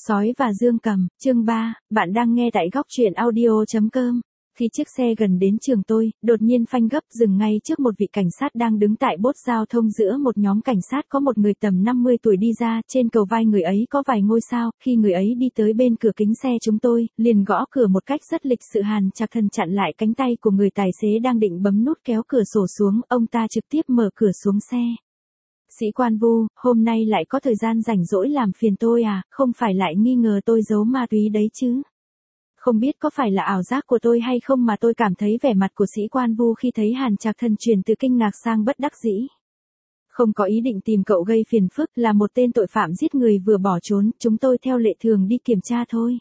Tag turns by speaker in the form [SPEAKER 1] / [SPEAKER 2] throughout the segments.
[SPEAKER 1] Sói và Dương Cầm, chương 3, bạn đang nghe tại góc truyện audio.com. Khi chiếc xe gần đến trường tôi, đột nhiên phanh gấp dừng ngay trước một vị cảnh sát đang đứng tại bốt giao thông. Giữa một nhóm cảnh sát có một người tầm 50 tuổi đi ra, trên cầu vai người ấy có vài ngôi sao. Khi người ấy đi tới bên cửa kính xe chúng tôi, liền gõ cửa một cách rất lịch sự. Hàn Trạc Thần chặn lại cánh tay của người tài xế đang định bấm nút kéo cửa sổ xuống, ông ta trực tiếp mở cửa xuống xe. Sĩ quan Vu, hôm nay lại có thời gian rảnh rỗi làm phiền tôi à, không phải lại nghi ngờ tôi giấu ma túy đấy chứ? Không biết có phải là ảo giác của tôi hay không mà tôi cảm thấy vẻ mặt của sĩ quan Vu khi thấy Hàn Trạc Thần chuyển từ kinh ngạc sang bất đắc dĩ. Không có ý định tìm cậu gây phiền phức, là một tên tội phạm giết người vừa bỏ trốn, chúng tôi theo lệ thường đi kiểm tra thôi.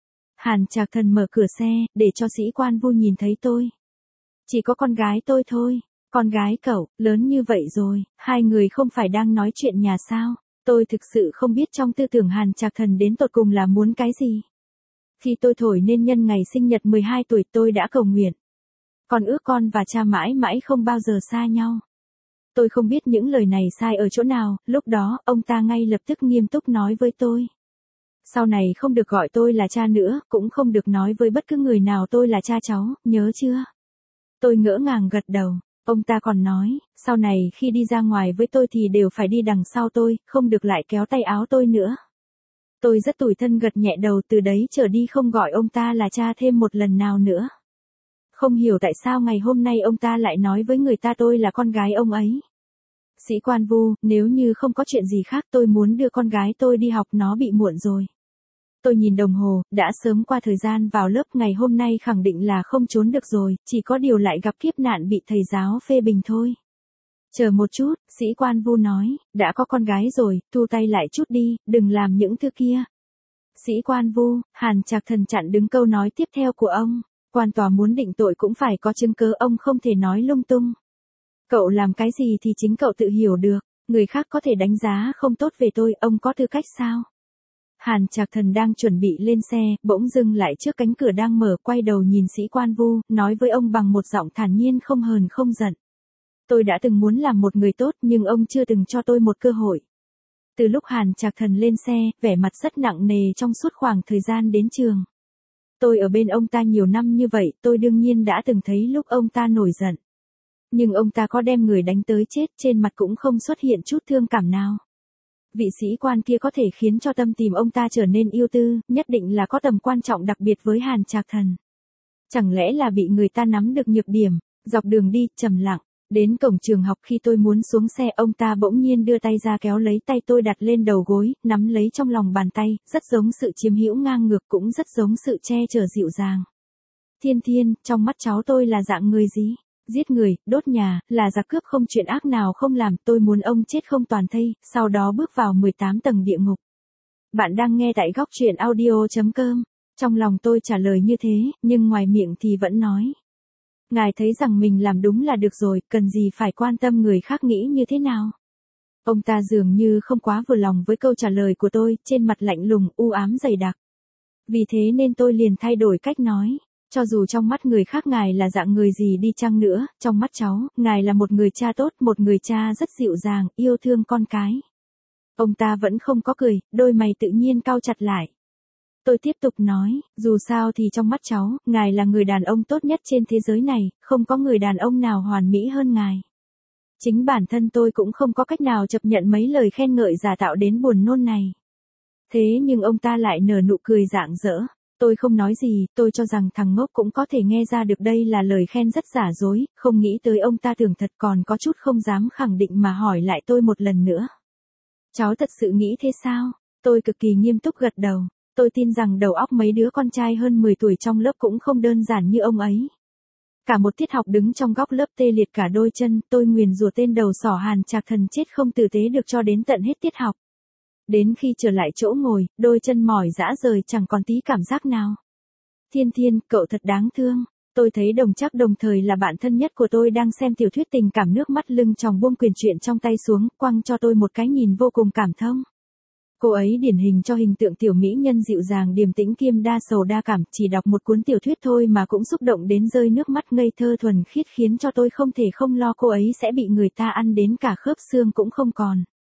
[SPEAKER 1] Hàn Trạc Thần mở cửa xe, để cho sĩ quan Vu nhìn thấy tôi. Chỉ có con gái tôi thôi. Con gái cậu, lớn như vậy rồi, hai người không phải đang nói chuyện nhà sao? Tôi thực sự không biết trong tư tưởng Hàn Trạc Thần đến tột cùng là muốn cái gì. Khi tôi thổi nên nhân ngày sinh nhật 12 tuổi tôi đã cầu nguyện. Con ước con và cha mãi mãi không bao giờ xa nhau. Tôi không biết những lời này sai ở chỗ nào, lúc đó ông ta ngay lập tức nghiêm túc nói với tôi. Sau này không được gọi tôi là cha nữa, cũng không được nói với bất cứ người nào tôi là cha cháu, nhớ chưa? Tôi ngỡ ngàng gật đầu. Ông ta còn nói, sau này khi đi ra ngoài với tôi thì đều phải đi đằng sau tôi, không được lại kéo tay áo tôi nữa. Tôi rất tủi thân gật nhẹ đầu, từ đấy trở đi không gọi ông ta là cha thêm một lần nào nữa. Không hiểu tại sao ngày hôm nay ông ta lại nói với người ta tôi là con gái ông ấy. Sĩ quan Vu, nếu như không có chuyện gì khác tôi muốn đưa con gái tôi đi học, nó bị muộn rồi. Tôi nhìn đồng hồ, đã sớm qua thời gian vào lớp, ngày hôm nay khẳng định là không trốn được rồi, chỉ có điều lại gặp kiếp nạn bị thầy giáo phê bình thôi. Chờ một chút, sĩ quan Vu nói, đã có con gái rồi, thu tay lại chút đi, đừng làm những thứ kia. Sĩ quan Vu, Hàn Trạc Thần chặn đứng câu nói tiếp theo của ông, quan tòa muốn định tội cũng phải có chứng cứ, ông không thể nói lung tung. Cậu làm cái gì thì chính cậu tự hiểu được, người khác có thể đánh giá không tốt về tôi, ông có tư cách sao? Hàn Trạc Thần đang chuẩn bị lên xe, bỗng dừng lại trước cánh cửa đang mở, quay đầu nhìn sĩ quan Vu, nói với ông bằng một giọng thản nhiên không hờn không giận. Tôi đã từng muốn làm một người tốt nhưng ông chưa từng cho tôi một cơ hội. Từ lúc Hàn Trạc Thần lên xe, vẻ mặt rất nặng nề trong suốt khoảng thời gian đến trường. Tôi ở bên ông ta nhiều năm như vậy, tôi đương nhiên đã từng thấy lúc ông ta nổi giận. Nhưng ông ta có đem người đánh tới chết, trên mặt cũng không xuất hiện chút thương cảm nào. Vị sĩ quan kia có thể khiến cho tâm tìm ông ta trở nên ưu tư, nhất định là có tầm quan trọng đặc biệt với Hàn Trạc Thần. Chẳng lẽ là bị người ta nắm được nhược điểm? Dọc đường đi, trầm lặng, đến cổng trường học khi tôi muốn xuống xe, ông ta bỗng nhiên đưa tay ra kéo lấy tay tôi đặt lên đầu gối, nắm lấy trong lòng bàn tay, rất giống sự chiếm hữu ngang ngược, cũng rất giống sự che chở dịu dàng. Thiên Thiên, trong mắt cháu tôi là dạng người gì? Giết người, đốt nhà, là giặc cướp, không chuyện ác nào không làm, tôi muốn ông chết không toàn thây, sau đó bước vào 18 tầng địa ngục. Bạn đang nghe tại góc truyện audio.com. Trong lòng tôi trả lời như thế, nhưng ngoài miệng thì vẫn nói. Ngài thấy rằng mình làm đúng là được rồi, cần gì phải quan tâm người khác nghĩ như thế nào. Ông ta dường như không quá vừa lòng với câu trả lời của tôi, trên mặt lạnh lùng, u ám dày đặc. Vì thế nên tôi liền thay đổi cách nói. Cho dù trong mắt người khác ngài là dạng người gì đi chăng nữa, trong mắt cháu, ngài là một người cha tốt, một người cha rất dịu dàng, yêu thương con cái. Ông ta vẫn không có cười, đôi mày tự nhiên cau chặt lại. Tôi tiếp tục nói, dù sao thì trong mắt cháu, ngài là người đàn ông tốt nhất trên thế giới này, không có người đàn ông nào hoàn mỹ hơn ngài. Chính bản thân tôi cũng không có cách nào chấp nhận mấy lời khen ngợi giả tạo đến buồn nôn này. Thế nhưng ông ta lại nở nụ cười rạng rỡ. Tôi không nói gì, tôi cho rằng thằng ngốc cũng có thể nghe ra được đây là lời khen rất giả dối, không nghĩ tới ông ta tưởng thật, còn có chút không dám khẳng định mà hỏi lại tôi một lần nữa. Cháu thật sự nghĩ thế sao? Tôi cực kỳ nghiêm túc gật đầu. Tôi tin rằng đầu óc mấy đứa con trai hơn 10 tuổi trong lớp cũng không đơn giản như ông ấy. Cả một tiết học đứng trong góc lớp tê liệt cả đôi chân, tôi nguyền rủa tên đầu sỏ Hàn Trạc Thần chết không tử tế được cho đến tận hết tiết học. Đến khi trở lại chỗ ngồi, đôi chân mỏi rã rời chẳng còn tí cảm giác nào. Thiên Thiên, cậu thật đáng thương. Tôi thấy Đồng Trác đồng thời là bạn thân nhất của tôi đang xem tiểu thuyết tình cảm, nước mắt lưng tròng, buông quyển truyện trong tay xuống, quăng cho tôi một cái nhìn vô cùng cảm thông. Cô ấy điển hình cho hình tượng tiểu mỹ nhân dịu dàng điềm tĩnh kiêm đa sầu đa cảm, chỉ đọc một cuốn tiểu thuyết thôi mà cũng xúc động đến rơi nước mắt, ngây thơ thuần khiết khiến cho tôi không thể không lo cô ấy sẽ bị người ta ăn đến cả khớp xương cũng không còn.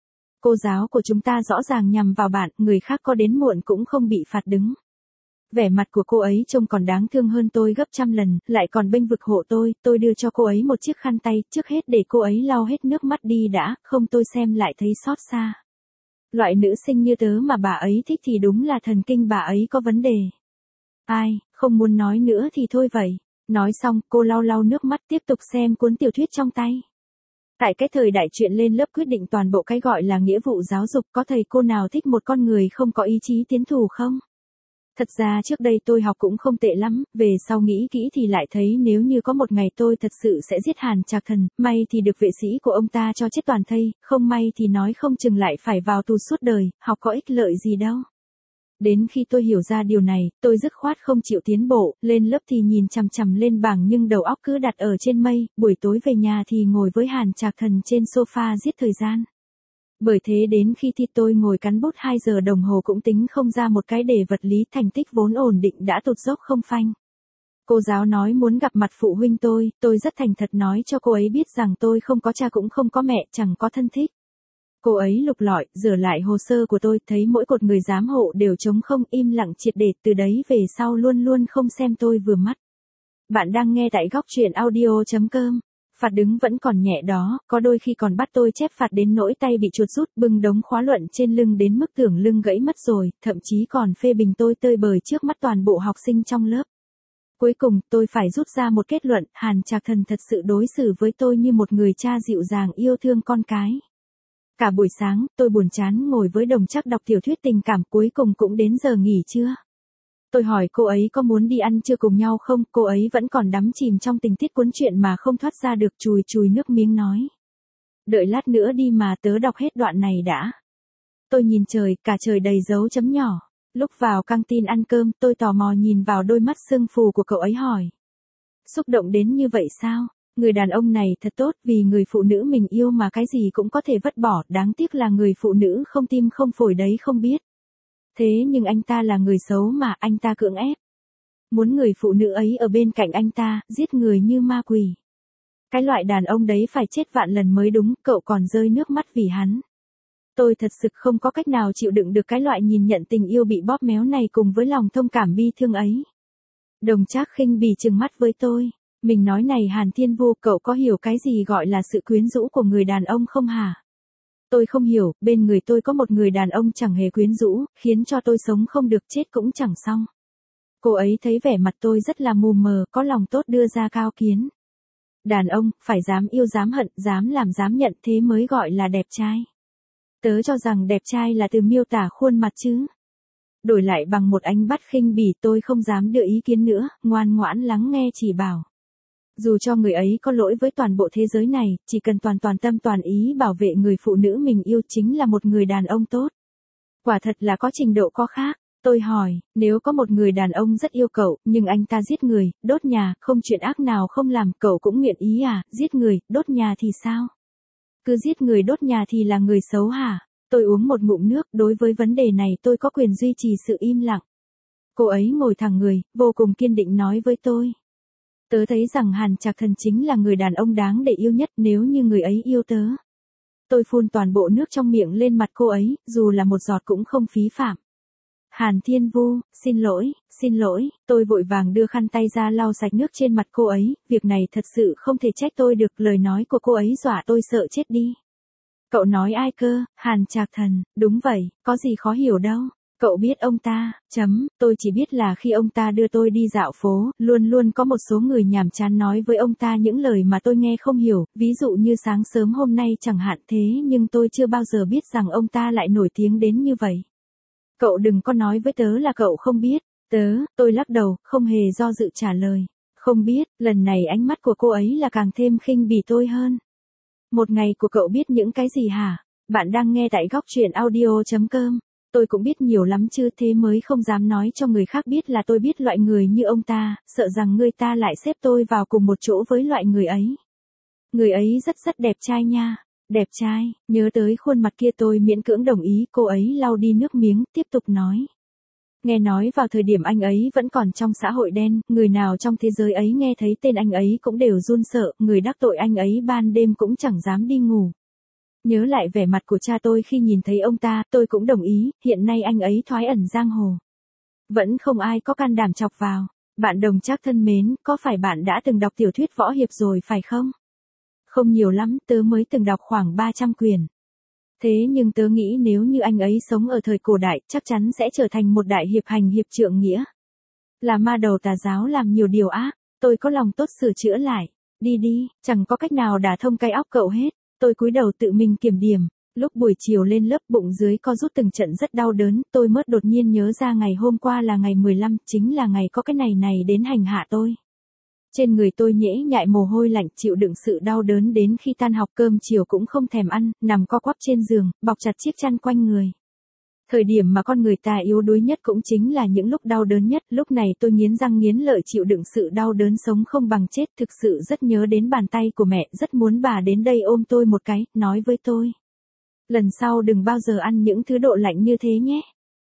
[SPEAKER 1] Cô giáo của chúng ta rõ ràng nhằm vào bạn, người khác có đến muộn cũng không bị phạt đứng. Vẻ mặt của cô ấy trông còn đáng thương hơn tôi gấp trăm lần, lại còn bênh vực hộ tôi đưa cho cô ấy một chiếc khăn tay, trước hết để cô ấy lau hết nước mắt đi đã, không tôi xem lại thấy xót xa. Loại nữ sinh như tớ mà bà ấy thích thì đúng là thần kinh bà ấy có vấn đề. Ai, không muốn nói nữa thì thôi vậy. Nói xong, cô lau lau nước mắt tiếp tục xem cuốn tiểu thuyết trong tay. Tại cái thời đại chuyện lên lớp quyết định toàn bộ cái gọi là nghĩa vụ giáo dục, có thầy cô nào thích một con người không có ý chí tiến thủ không? Thật ra trước đây tôi học cũng không tệ lắm, về sau nghĩ kỹ thì lại thấy nếu như có một ngày tôi thật sự sẽ giết Hàn Trạc Thần, may thì được vệ sĩ của ông ta cho chết toàn thây, không may thì nói không chừng lại phải vào tù suốt đời, học có ích lợi gì đâu. Đến khi tôi hiểu ra điều này, tôi dứt khoát không chịu tiến bộ, lên lớp thì nhìn chằm chằm lên bảng nhưng đầu óc cứ đặt ở trên mây, buổi tối về nhà thì ngồi với Hàn Trạc Thần trên sofa giết thời gian. Bởi thế đến khi thi tôi ngồi cắn bút 2 giờ đồng hồ cũng tính không ra một cái đề vật lý, thành tích vốn ổn định đã tụt dốc không phanh. Cô giáo nói muốn gặp mặt phụ huynh tôi rất thành thật nói cho cô ấy biết rằng tôi không có cha cũng không có mẹ, chẳng có thân thích. Cô ấy lục lọi, rửa lại hồ sơ của tôi, thấy mỗi cột người giám hộ đều trống không, im lặng triệt để, từ đấy về sau luôn luôn không xem tôi vừa mắt. Bạn đang nghe tại góc truyện audio.com. Phạt đứng vẫn còn nhẹ đó, có đôi khi còn bắt tôi chép phạt đến nỗi tay bị chuột rút, bưng đống khóa luận trên lưng đến mức tưởng lưng gãy mất rồi, thậm chí còn phê bình tôi tơi bời trước mắt toàn bộ học sinh trong lớp. Cuối cùng, tôi phải rút ra một kết luận, Hàn Trạc Thần thật sự đối xử với tôi như một người cha dịu dàng yêu thương con cái. Cả buổi sáng, tôi buồn chán ngồi với Đồng Trác đọc tiểu thuyết tình cảm, cuối cùng cũng đến giờ nghỉ trưa. Tôi hỏi cô ấy có muốn đi ăn trưa cùng nhau không, cô ấy vẫn còn đắm chìm trong tình tiết cuốn truyện mà không thoát ra được, chùi chùi nước miếng nói. Đợi lát nữa đi mà tớ đọc hết đoạn này đã. Tôi nhìn trời, cả trời đầy dấu chấm nhỏ. Lúc vào căng tin ăn cơm, tôi tò mò nhìn vào đôi mắt sưng phù của cậu ấy hỏi. Xúc động đến như vậy sao? Người đàn ông này thật tốt, vì người phụ nữ mình yêu mà cái gì cũng có thể vứt bỏ, đáng tiếc là người phụ nữ không tim không phổi đấy không biết. Thế nhưng anh ta là người xấu mà, anh ta cưỡng ép. Muốn người phụ nữ ấy ở bên cạnh anh ta, giết người như ma quỷ. Cái loại đàn ông đấy phải chết vạn lần mới đúng, cậu còn rơi nước mắt vì hắn. Tôi thật sự không có cách nào chịu đựng được cái loại nhìn nhận tình yêu bị bóp méo này cùng với lòng thông cảm bi thương ấy. Đồng Trác khinh bỉ trừng mắt với tôi. Mình nói này Hàn Thiên Vu, cậu có hiểu cái gì gọi là sự quyến rũ của người đàn ông không hả? Tôi không hiểu, bên người tôi có một người đàn ông chẳng hề quyến rũ, khiến cho tôi sống không được, chết cũng chẳng xong. Cô ấy thấy vẻ mặt tôi rất là mù mờ, có lòng tốt đưa ra cao kiến. Đàn ông, phải dám yêu dám hận, dám làm dám nhận, thế mới gọi là đẹp trai. Tớ cho rằng đẹp trai là từ miêu tả khuôn mặt chứ. Đổi lại bằng một ánh bắt khinh bỉ, tôi không dám đưa ý kiến nữa, ngoan ngoãn lắng nghe chỉ bảo. Dù cho người ấy có lỗi với toàn bộ thế giới này, chỉ cần toàn tâm toàn ý bảo vệ người phụ nữ mình yêu chính là một người đàn ông tốt. Quả thật là có trình độ có khác. Tôi hỏi, nếu có một người đàn ông rất yêu cậu, nhưng anh ta giết người, đốt nhà, không chuyện ác nào không làm, cậu cũng nguyện ý à, giết người, đốt nhà thì sao? Cứ giết người đốt nhà thì là người xấu hả? Tôi uống một ngụm nước, đối với vấn đề này tôi có quyền duy trì sự im lặng. Cô ấy ngồi thẳng người, vô cùng kiên định nói với tôi. Tớ thấy rằng Hàn Trạc Thần chính là người đàn ông đáng để yêu nhất nếu như người ấy yêu tớ. Tôi phun toàn bộ nước trong miệng lên mặt cô ấy, dù là một giọt cũng không phí phạm. Hàn Thiên Vu, xin lỗi, tôi vội vàng đưa khăn tay ra lau sạch nước trên mặt cô ấy, việc này thật sự không thể trách tôi được, lời nói của cô ấy dọa tôi sợ chết đi. Cậu nói ai cơ, Hàn Trạc Thần, đúng vậy, có gì khó hiểu đâu. Cậu biết ông ta, tôi chỉ biết là khi ông ta đưa tôi đi dạo phố, luôn luôn có một số người nhàm chán nói với ông ta những lời mà tôi nghe không hiểu, ví dụ như sáng sớm hôm nay chẳng hạn, thế nhưng tôi chưa bao giờ biết rằng ông ta lại nổi tiếng đến như vậy. Cậu đừng có nói với tớ là cậu không biết, tôi lắc đầu, không hề do dự trả lời. Không biết, lần này ánh mắt của cô ấy là càng thêm khinh bỉ tôi hơn. Một ngày của cậu biết những cái gì hả? Bạn đang nghe tại góc truyện audio.com. Tôi cũng biết nhiều lắm chứ, thế mới không dám nói cho người khác biết là tôi biết loại người như ông ta, sợ rằng người ta lại xếp tôi vào cùng một chỗ với loại người ấy. Người ấy rất đẹp trai nha. Đẹp trai, nhớ tới khuôn mặt kia tôi miễn cưỡng đồng ý, cô ấy lau đi nước miếng, tiếp tục nói. Nghe nói vào thời điểm anh ấy vẫn còn trong xã hội đen, người nào trong thế giới ấy nghe thấy tên anh ấy cũng đều run sợ, người đắc tội anh ấy ban đêm cũng chẳng dám đi ngủ. Nhớ lại vẻ mặt của cha tôi khi nhìn thấy ông ta, tôi cũng đồng ý, hiện nay anh ấy thoái ẩn giang hồ. Vẫn không ai có can đảm chọc vào. Bạn Đồng Trác thân mến, có phải bạn đã từng đọc tiểu thuyết võ hiệp rồi phải không? Không nhiều lắm, tớ mới từng đọc khoảng 300 quyển. Thế nhưng tớ nghĩ nếu như anh ấy sống ở thời cổ đại, chắc chắn sẽ trở thành một đại hiệp hành hiệp trượng nghĩa. Là ma đầu tà giáo làm nhiều điều ác, tôi có lòng tốt sửa chữa lại. Đi đi, chẳng có cách nào đả thông cái óc cậu hết. Tôi cúi đầu tự mình kiểm điểm. Lúc buổi chiều lên lớp bụng dưới co rút từng trận rất đau đớn, tôi mới đột nhiên nhớ ra ngày hôm qua là ngày 15, chính là ngày có cái này đến hành hạ tôi. Trên người tôi nhễ nhại mồ hôi lạnh, chịu đựng sự đau đớn đến khi tan học, cơm chiều cũng không thèm ăn, nằm co quắp trên giường, bọc chặt chiếc chăn quanh người. Thời điểm mà con người ta yếu đuối nhất cũng chính là những lúc đau đớn nhất, lúc này tôi nghiến răng nghiến lợi chịu đựng sự đau đớn sống không bằng chết, thực sự rất nhớ đến bàn tay của mẹ, rất muốn bà đến đây ôm tôi một cái, nói với tôi. Lần sau đừng bao giờ ăn những thứ độ lạnh như thế nhé.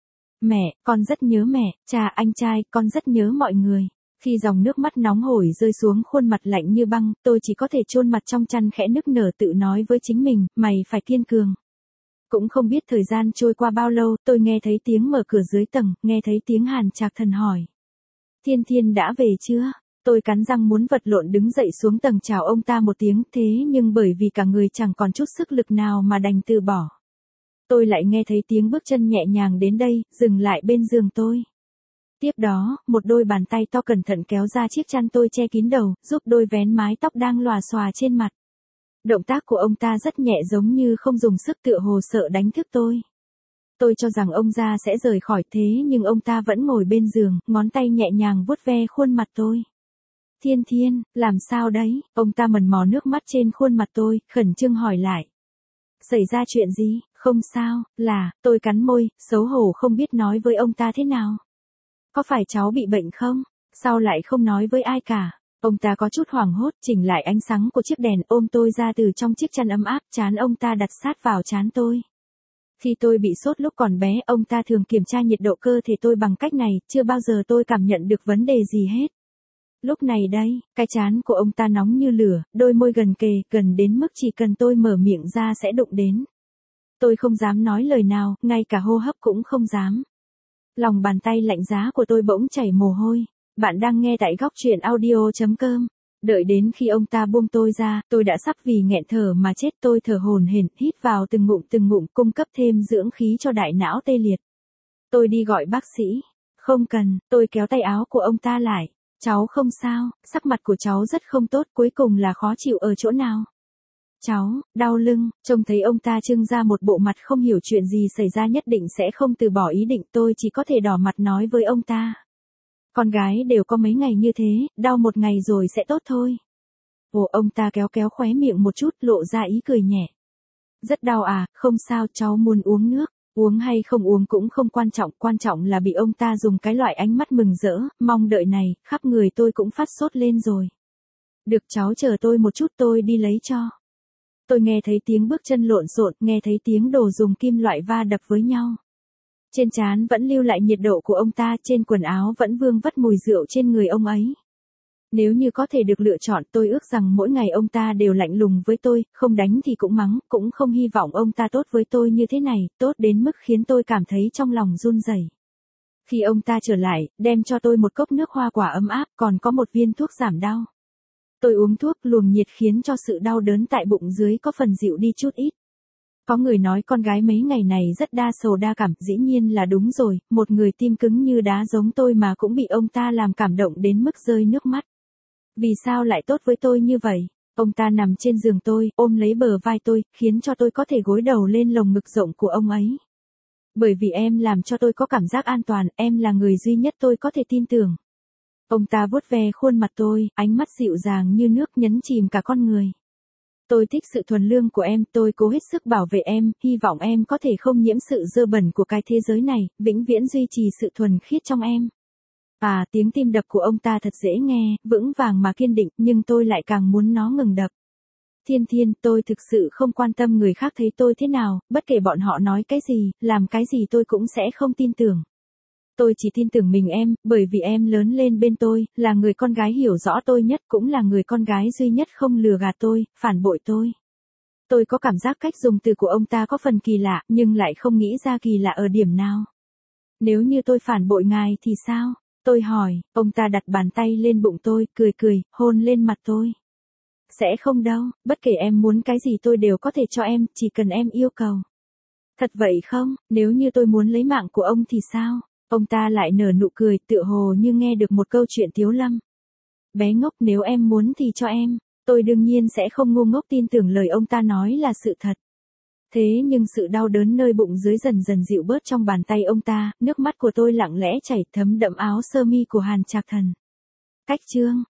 [SPEAKER 1] Mẹ, con rất nhớ mẹ, cha, anh trai, con rất nhớ mọi người. Khi dòng nước mắt nóng hổi rơi xuống khuôn mặt lạnh như băng, tôi chỉ có thể chôn mặt trong chăn khẽ nức nở tự nói với chính mình, mày phải kiên cường. Cũng không biết thời gian trôi qua bao lâu, tôi nghe thấy tiếng mở cửa dưới tầng, nghe thấy tiếng Hàn Trạc Thần hỏi. Thiên Thiên đã về chưa? Tôi cắn răng muốn vật lộn đứng dậy xuống tầng chào ông ta một tiếng, thế nhưng bởi vì cả người chẳng còn chút sức lực nào mà đành từ bỏ. Tôi lại nghe thấy tiếng bước chân nhẹ nhàng đến đây, dừng lại bên giường tôi. Tiếp đó, một đôi bàn tay to cẩn thận kéo ra chiếc chăn tôi che kín đầu, giúp đôi vén mái tóc đang lòa xòa trên mặt. Động tác của ông ta rất nhẹ giống như không dùng sức, tựa hồ sợ đánh thức tôi. Tôi cho rằng ông già sẽ rời khỏi, thế nhưng ông ta vẫn ngồi bên giường, ngón tay nhẹ nhàng vuốt ve khuôn mặt tôi. Thiên Thiên, làm sao đấy? Ông ta mần mò nước mắt trên khuôn mặt tôi, khẩn trương hỏi lại. Xảy ra chuyện gì? Không sao, tôi cắn môi, xấu hổ không biết nói với ông ta thế nào. Có phải cháu bị bệnh không? Sao lại không nói với ai cả? Ông ta có chút hoảng hốt, chỉnh lại ánh sáng của chiếc đèn, ôm tôi ra từ trong chiếc chăn ấm áp, trán ông ta đặt sát vào trán tôi. Khi tôi bị sốt lúc còn bé, ông ta thường kiểm tra nhiệt độ cơ thể tôi bằng cách này, chưa bao giờ tôi cảm nhận được vấn đề gì hết. Lúc này đây, cái trán của ông ta nóng như lửa, đôi môi gần kề, gần đến mức chỉ cần tôi mở miệng ra sẽ đụng đến. Tôi không dám nói lời nào, ngay cả hô hấp cũng không dám. Lòng bàn tay lạnh giá của tôi bỗng chảy mồ hôi. Bạn đang nghe tại góc truyện audio.com. Đợi đến khi ông ta buông tôi ra, tôi đã sắp vì nghẹn thở mà chết. Tôi thở hổn hển, hít vào từng ngụm, cung cấp thêm dưỡng khí cho đại não tê liệt. Tôi đi gọi bác sĩ. Không cần, tôi kéo tay áo của ông ta lại. Cháu không sao, sắc mặt của cháu rất không tốt, cuối cùng là khó chịu ở chỗ nào? Cháu, đau lưng. Trông thấy ông ta trưng ra một bộ mặt không hiểu chuyện gì xảy ra nhất định sẽ không từ bỏ ý định, tôi chỉ có thể đỏ mặt nói với ông ta. Con gái đều có mấy ngày như thế, đau một ngày rồi sẽ tốt thôi. Ồ, ông ta kéo khóe miệng một chút, lộ ra ý cười nhẹ. Rất đau à? Không sao, cháu muốn uống nước. Uống hay không uống cũng không quan trọng là bị ông ta dùng cái loại ánh mắt mừng rỡ, mong đợi này, khắp người tôi cũng phát sốt lên rồi. Được, cháu chờ tôi một chút, tôi đi lấy cho. Tôi nghe thấy tiếng bước chân lộn xộn, nghe thấy tiếng đồ dùng kim loại va đập với nhau. Trên trán vẫn lưu lại nhiệt độ của ông ta, trên quần áo vẫn vương vất mùi rượu trên người ông ấy. Nếu như có thể được lựa chọn, tôi ước rằng mỗi ngày ông ta đều lạnh lùng với tôi, không đánh thì cũng mắng, cũng không hy vọng ông ta tốt với tôi như thế này, tốt đến mức khiến tôi cảm thấy trong lòng run rẩy. Khi ông ta trở lại, đem cho tôi một cốc nước hoa quả ấm áp, còn có một viên thuốc giảm đau. Tôi uống thuốc, luồng nhiệt khiến cho sự đau đớn tại bụng dưới có phần dịu đi chút ít. Có người nói con gái mấy ngày này rất đa sầu đa cảm, dĩ nhiên là đúng rồi, một người tim cứng như đá giống tôi mà cũng bị ông ta làm cảm động đến mức rơi nước mắt. Vì sao lại tốt với tôi như vậy? Ông ta nằm trên giường tôi, ôm lấy bờ vai tôi, khiến cho tôi có thể gối đầu lên lồng ngực rộng của ông ấy. Bởi vì em làm cho tôi có cảm giác an toàn, em là người duy nhất tôi có thể tin tưởng. Ông ta vuốt ve khuôn mặt tôi, ánh mắt dịu dàng như nước nhấn chìm cả con người. Tôi thích sự thuần lương của em, tôi cố hết sức bảo vệ em, hy vọng em có thể không nhiễm sự dơ bẩn của cái thế giới này, vĩnh viễn duy trì sự thuần khiết trong em. À, tiếng tim đập của ông ta thật dễ nghe, vững vàng mà kiên định, nhưng tôi lại càng muốn nó ngừng đập. Thiên Thiên, tôi thực sự không quan tâm người khác thấy tôi thế nào, bất kể bọn họ nói cái gì, làm cái gì tôi cũng sẽ không tin tưởng. Tôi chỉ tin tưởng mình em, bởi vì em lớn lên bên tôi, là người con gái hiểu rõ tôi nhất, cũng là người con gái duy nhất không lừa gạt tôi, phản bội tôi. Tôi có cảm giác cách dùng từ của ông ta có phần kỳ lạ, nhưng lại không nghĩ ra kỳ lạ ở điểm nào. Nếu như tôi phản bội ngài thì sao? Tôi hỏi, ông ta đặt bàn tay lên bụng tôi, cười cười, hôn lên mặt tôi. Sẽ không đâu, bất kể em muốn cái gì tôi đều có thể cho em, chỉ cần em yêu cầu. Thật vậy không, nếu như tôi muốn lấy mạng của ông thì sao? Ông ta lại nở nụ cười, tựa hồ như nghe được một câu chuyện tiếu lâm. Bé ngốc, nếu em muốn thì cho em. Tôi đương nhiên sẽ không ngu ngốc tin tưởng lời ông ta nói là sự thật. Thế nhưng sự đau đớn nơi bụng dưới dần dần dịu bớt trong bàn tay ông ta, nước mắt của tôi lặng lẽ chảy thấm đẫm áo sơ mi của Hàn Trạc Thần. Cách chương